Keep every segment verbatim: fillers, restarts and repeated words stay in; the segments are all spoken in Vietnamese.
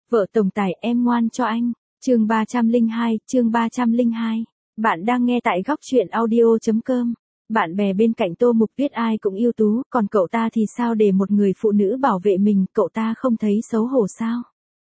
Vợ tổng tài em ngoan cho anh. Chương ba trăm lẻ hai, chương ba trăm lẻ hai. Bạn đang nghe tại góc truyện audio chấm com. Bạn bè bên cạnh Tô Mục Tuyết ai cũng ưu tú, còn cậu ta thì sao để một người phụ nữ bảo vệ mình, cậu ta không thấy xấu hổ sao?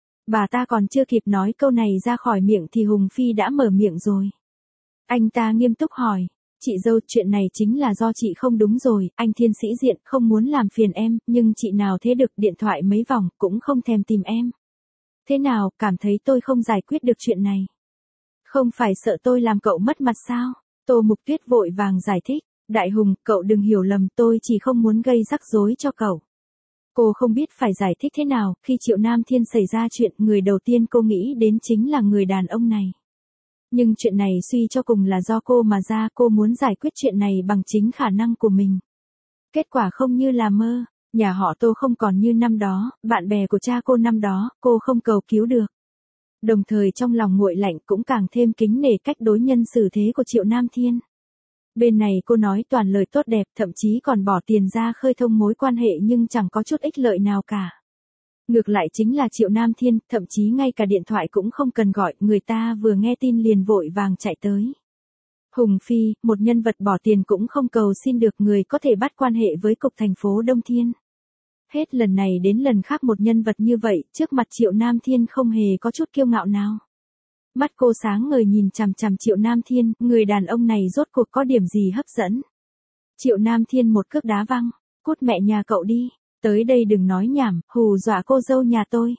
Bà ta còn chưa kịp nói câu này ra khỏi miệng thì Hùng Phi đã mở miệng rồi. Anh ta nghiêm túc hỏi, chị dâu, chuyện này chính là do chị không đúng rồi, anh thiên sĩ diện không muốn làm phiền em, nhưng chị nào thế được, điện thoại mấy vòng cũng không thèm tìm em. Thế nào, cảm thấy tôi không giải quyết được chuyện này? Không phải sợ tôi làm cậu mất mặt sao? Tô Mục Tuyết vội vàng giải thích, Đại Hùng, cậu đừng hiểu lầm, tôi chỉ không muốn gây rắc rối cho cậu. Cô không biết phải giải thích thế nào, khi Triệu Nam Thiên xảy ra chuyện, người đầu tiên cô nghĩ đến chính là người đàn ông này. Nhưng chuyện này suy cho cùng là do cô mà ra, cô muốn giải quyết chuyện này bằng chính khả năng của mình. Kết quả không như là mơ, nhà họ Tô không còn như năm đó, bạn bè của cha cô năm đó, cô không cầu cứu được. Đồng thời trong lòng nguội lạnh cũng càng thêm kính nể cách đối nhân xử thế của Triệu Nam Thiên. Bên này cô nói toàn lời tốt đẹp, thậm chí còn bỏ tiền ra khơi thông mối quan hệ nhưng chẳng có chút ích lợi nào cả. Ngược lại chính là Triệu Nam Thiên, thậm chí ngay cả điện thoại cũng không cần gọi, người ta vừa nghe tin liền vội vàng chạy tới. Hùng Phi, một nhân vật bỏ tiền cũng không cầu xin được người có thể bắt quan hệ với cục thành phố Đông Thiên. Hết lần này đến lần khác một nhân vật như vậy, trước mặt Triệu Nam Thiên không hề có chút kiêu ngạo nào. Mắt cô sáng ngời nhìn chằm chằm Triệu Nam Thiên, người đàn ông này rốt cuộc có điểm gì hấp dẫn. Triệu Nam Thiên một cước đá văng, cút mẹ nhà cậu đi, tới đây đừng nói nhảm, hù dọa cô dâu nhà tôi.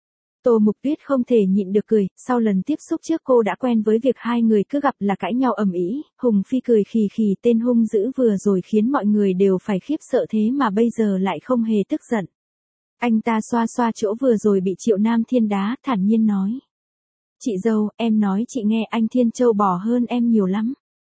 Tô Mục Tuyết không thể nhịn được cười, sau lần tiếp xúc trước cô đã quen với việc hai người cứ gặp là cãi nhau ầm ĩ. Hùng Phi cười khì khì, tên hung dữ vừa rồi khiến mọi người đều phải khiếp sợ, thế mà bây giờ lại không hề tức giận. Anh ta xoa xoa chỗ vừa rồi bị Triệu Nam Thiên đá, thản nhiên nói. Chị dâu, em nói chị nghe, anh Thiên trâu bò hơn em nhiều lắm.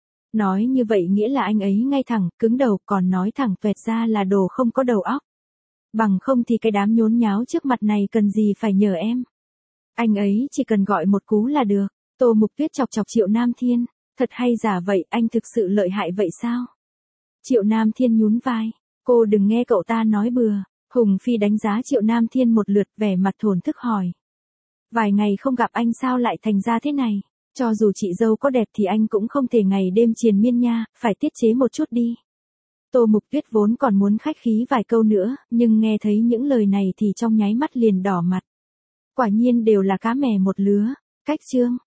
Nói như vậy nghĩa là anh ấy ngay thẳng, cứng đầu, còn nói thẳng tuẹt ra là đồ không có đầu óc. Bằng không thì cái đám nhốn nháo trước mặt này cần gì phải nhờ em. Anh ấy chỉ cần gọi một cú là được. Tô Mục Tuyết chọc chọc Triệu Nam Thiên, thật hay giả vậy, anh thực sự lợi hại vậy sao? Triệu Nam Thiên nhún vai, cô đừng nghe cậu ta nói bừa. Hùng Phi đánh giá Triệu Nam Thiên một lượt, vẻ mặt thổn thức hỏi. Vài ngày không gặp anh sao lại thành ra thế này? Cho dù chị dâu có đẹp thì anh cũng không thể ngày đêm triền miên nha, phải tiết chế một chút đi. Tô Mục Tuyết vốn còn muốn khách khí vài câu nữa, nhưng nghe thấy những lời này thì trong nháy mắt liền đỏ mặt. Quả nhiên đều là cá mè một lứa. Cách chương.